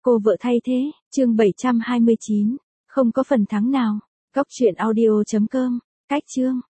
Cô vợ thay thế, chương 729. Không có phần thắng nào. Góc truyện audio.com. Cách chương.